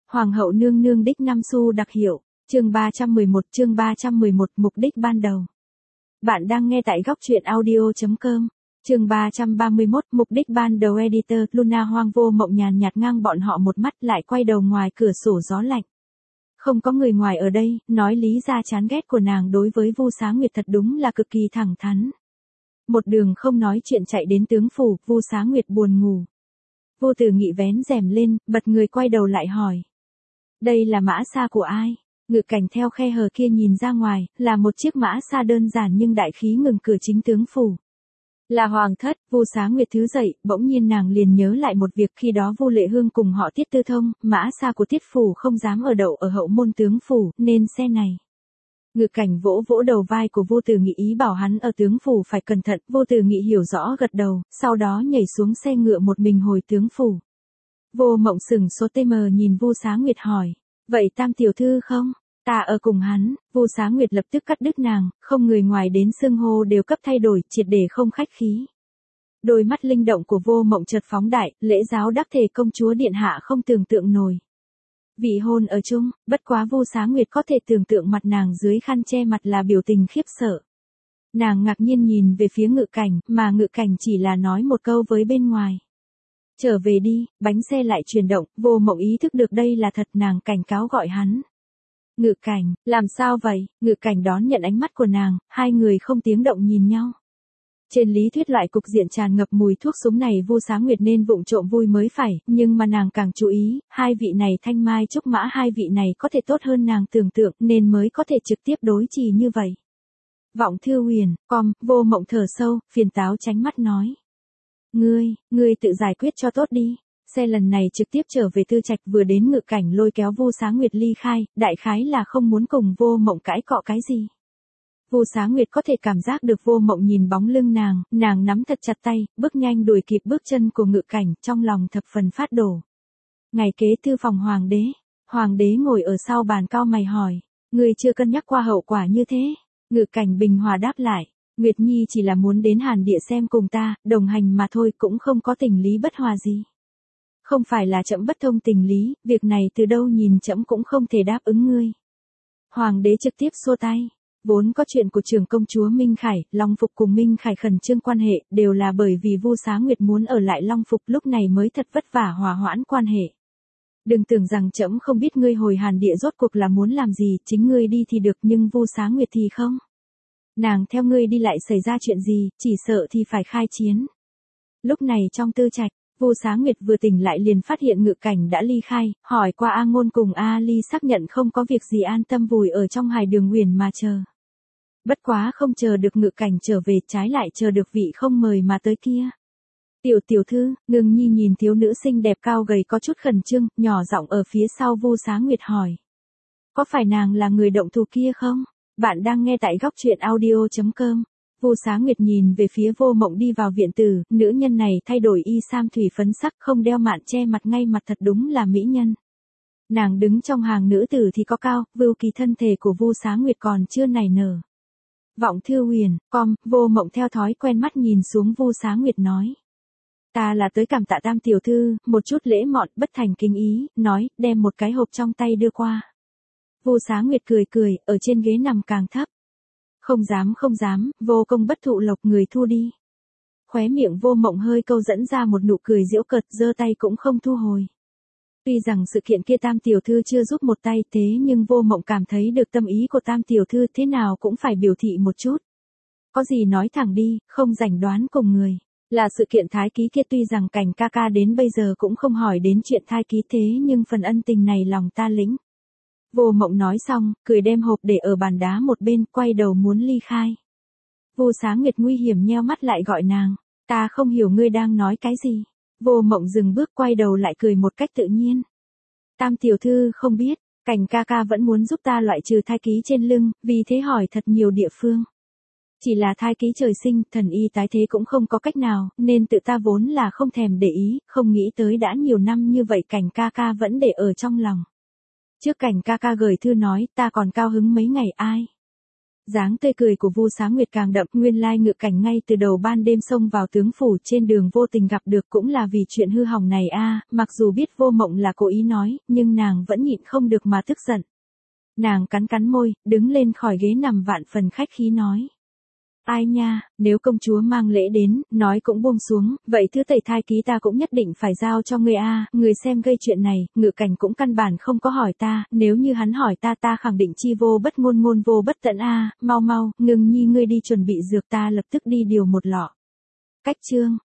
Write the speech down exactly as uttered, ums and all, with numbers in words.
Hoàng hậu nương nương đích năm xu đặc hiệu, chương ba trăm mười một chương ba trăm mười một mục đích ban đầu. Bạn đang nghe tại góc truyện audio.com, chương ba trăm ba mươi mốt mục đích ban đầu editor Luna Hoang Vô Mộng nhàn nhạt ngang bọn họ một mắt lại quay đầu ngoài cửa sổ gió lạnh. Không có người ngoài ở đây, nói lý ra chán ghét của nàng đối với Vu Xá Nguyệt thật đúng là cực kỳ thẳng thắn. Một đường không nói chuyện chạy đến tướng phủ, Vu Xá Nguyệt buồn ngủ. Vô Tử Nghị vén rèm lên, bật người quay đầu lại hỏi. Đây là mã xa của ai? Ngự cảnh theo khe hở kia nhìn ra ngoài, là một chiếc mã xa đơn giản nhưng đại khí ngừng cửa chính tướng phủ. Là hoàng thất. Vu Xá Nguyệt thứ dậy, bỗng nhiên nàng liền nhớ lại một việc khi đó Vu Lệ Hương cùng họ Tiết tư thông, mã xa của Tiết phủ không dám ở đậu ở hậu môn tướng phủ, nên xe này. Ngự cảnh vỗ vỗ đầu vai của Vô Tử Nghị ý bảo hắn ở tướng phủ phải cẩn thận, Vô Tử Nghị hiểu rõ gật đầu, sau đó nhảy xuống xe ngựa một mình hồi tướng phủ. Vô Mộng sừng sốt tê mờ nhìn Vu Xá Nguyệt hỏi, vậy Tam tiểu thư không? Ta ở cùng hắn. Vu Xá Nguyệt lập tức cắt đứt nàng, không người ngoài đến xưng hô đều cấp thay đổi, triệt để không khách khí. Đôi mắt linh động của Vô Mộng chợt phóng đại, lễ giáo đắc thể công chúa điện hạ không tưởng tượng nổi. Vị hôn ở chung, bất quá Vu Xá Nguyệt có thể tưởng tượng mặt nàng dưới khăn che mặt là biểu tình khiếp sợ. Nàng ngạc nhiên nhìn về phía Ngự cảnh, mà Ngự cảnh chỉ là nói một câu với bên ngoài. Trở về đi. Bánh xe lại chuyển động, Vô Mộng ý thức được đây là thật, nàng cảnh cáo gọi hắn. Ngự cảnh, làm sao vậy? Ngự cảnh đón nhận ánh mắt của nàng, hai người không tiếng động nhìn nhau. Trên lý thuyết loại cục diện tràn ngập mùi thuốc súng này Vu Xá Nguyệt nên vụng trộm vui mới phải, nhưng mà nàng càng chú ý, hai vị này thanh mai trúc mã, hai vị này có thể tốt hơn nàng tưởng tượng nên mới có thể trực tiếp đối trì như vậy. Vọng Thư Huyền, com, Vô Mộng thở sâu, phiền táo tránh mắt nói. Ngươi, ngươi tự giải quyết cho tốt đi. Xe lần này trực tiếp trở về Tư Trạch, vừa đến Ngự cảnh lôi kéo Vu Xá Nguyệt ly khai, đại khái là không muốn cùng Vô Mộng cãi cọ cái gì. Vu Xá Nguyệt có thể cảm giác được Vô Mộng nhìn bóng lưng nàng, nàng nắm thật chặt tay, bước nhanh đuổi kịp bước chân của Ngự cảnh, trong lòng thập phần phát đổ. Ngày kế thư phòng hoàng đế, hoàng đế ngồi ở sau bàn cau mày hỏi, ngươi chưa cân nhắc qua hậu quả như thế? Ngự cảnh bình hòa đáp lại, Nguyệt Nhi chỉ là muốn đến Hàn Địa xem cùng ta, đồng hành mà thôi, cũng không có tình lý bất hòa gì. Không phải là trẫm bất thông tình lý, việc này từ đâu nhìn trẫm cũng không thể đáp ứng ngươi. Hoàng đế trực tiếp xua tay. Vốn có chuyện của trưởng công chúa Minh Khải, Long Phục cùng Minh Khải khẩn trương quan hệ, đều là bởi vì Vu Xá Nguyệt muốn ở lại Long Phục, lúc này mới thật vất vả hòa hoãn quan hệ. Đừng tưởng rằng trẫm không biết ngươi hồi Hàn Địa rốt cuộc là muốn làm gì, chính ngươi đi thì được nhưng Vu Xá Nguyệt thì không. Nàng theo ngươi đi lại xảy ra chuyện gì, chỉ sợ thì phải khai chiến. Lúc này trong Tư Trạch, Vu Xá Nguyệt vừa tỉnh lại liền phát hiện Ngự cảnh đã ly khai, hỏi qua A Ngôn cùng A Ly xác nhận không có việc gì an tâm vùi ở trong Hải Đường Huyền mà chờ. Bất quá không chờ được Ngự cảnh trở về, trái lại chờ được vị không mời mà tới kia. Tiểu tiểu thư, Ngưng Nhi nhìn thiếu nữ xinh đẹp cao gầy có chút khẩn trương, nhỏ giọng ở phía sau Vu Xá Nguyệt hỏi. Có phải nàng là người động thủ kia không? Bạn đang nghe tại góc truyện audio.com. Vu Xá Nguyệt nhìn về phía Vô Mộng đi vào viện tử, nữ nhân này thay đổi y sam thủy phấn sắc, không đeo mạn che mặt, ngay mặt thật đúng là mỹ nhân. Nàng đứng trong hàng nữ tử thì có cao, vưu kỳ thân thể của Vu Xá Nguyệt còn chưa nảy nở. Vọng Thư Huyền, com, Vô Mộng theo thói quen mắt nhìn xuống Vu Xá Nguyệt nói. Ta là tới cảm tạ Tam tiểu thư, một chút lễ mọn, bất thành kính ý, nói, đem một cái hộp trong tay đưa qua. Vu Xá Nguyệt cười cười, ở trên ghế nằm càng thấp. Không dám không dám, vô công bất thụ lộc, người thu đi. Khóe miệng Vô Mộng hơi câu dẫn ra một nụ cười giễu cợt, giơ tay cũng không thu hồi. Tuy rằng sự kiện kia Tam tiểu thư chưa giúp một tay, thế nhưng Vô Mộng cảm thấy được tâm ý của Tam tiểu thư, thế nào cũng phải biểu thị một chút. Có gì nói thẳng đi, không rảnh đoán cùng người. Là sự kiện thái ký kia, tuy rằng Cảnh ca ca đến bây giờ cũng không hỏi đến chuyện thai ký, thế nhưng phần ân tình này lòng ta lĩnh. Vô Mộng nói xong, cười đem hộp để ở bàn đá một bên, quay đầu muốn ly khai. Vu Xá Nguyệt nguy hiểm nheo mắt lại gọi nàng, ta không hiểu ngươi đang nói cái gì. Vô Mộng dừng bước quay đầu lại cười một cách tự nhiên. Tam tiểu thư không biết, Cảnh ca ca vẫn muốn giúp ta loại trừ thai ký trên lưng, vì thế hỏi thật nhiều địa phương. Chỉ là thai ký trời sinh, thần y tái thế cũng không có cách nào, nên tự ta vốn là không thèm để ý, không nghĩ tới đã nhiều năm như vậy Cảnh ca ca vẫn để ở trong lòng. Trước Cảnh ca ca gửi thư nói, ta còn cao hứng mấy ngày ai. Dáng tươi cười của Vu Xá Nguyệt càng đậm, nguyên lai Ngự Cảnh ngay từ đầu ban đêm xông vào tướng phủ trên đường vô tình gặp được cũng là vì chuyện hư hỏng này a, mặc dù biết Vô Mộng là cố ý nói, nhưng nàng vẫn nhịn không được mà tức giận. Nàng cắn cắn môi, đứng lên khỏi ghế nằm vạn phần khách khí nói. Ai nha, nếu công chúa mang lễ đến, nói cũng buông xuống, vậy thứ tẩy thai ký ta cũng nhất định phải giao cho ngươi a, người xem gây chuyện này, Ngự Cảnh cũng căn bản không có hỏi ta, nếu như hắn hỏi ta ta khẳng định chi vô bất ngôn ngôn vô bất tận a, mau mau, Ngưng Nhi ngươi đi chuẩn bị dược ta lập tức đi điều một lọ. Cách chương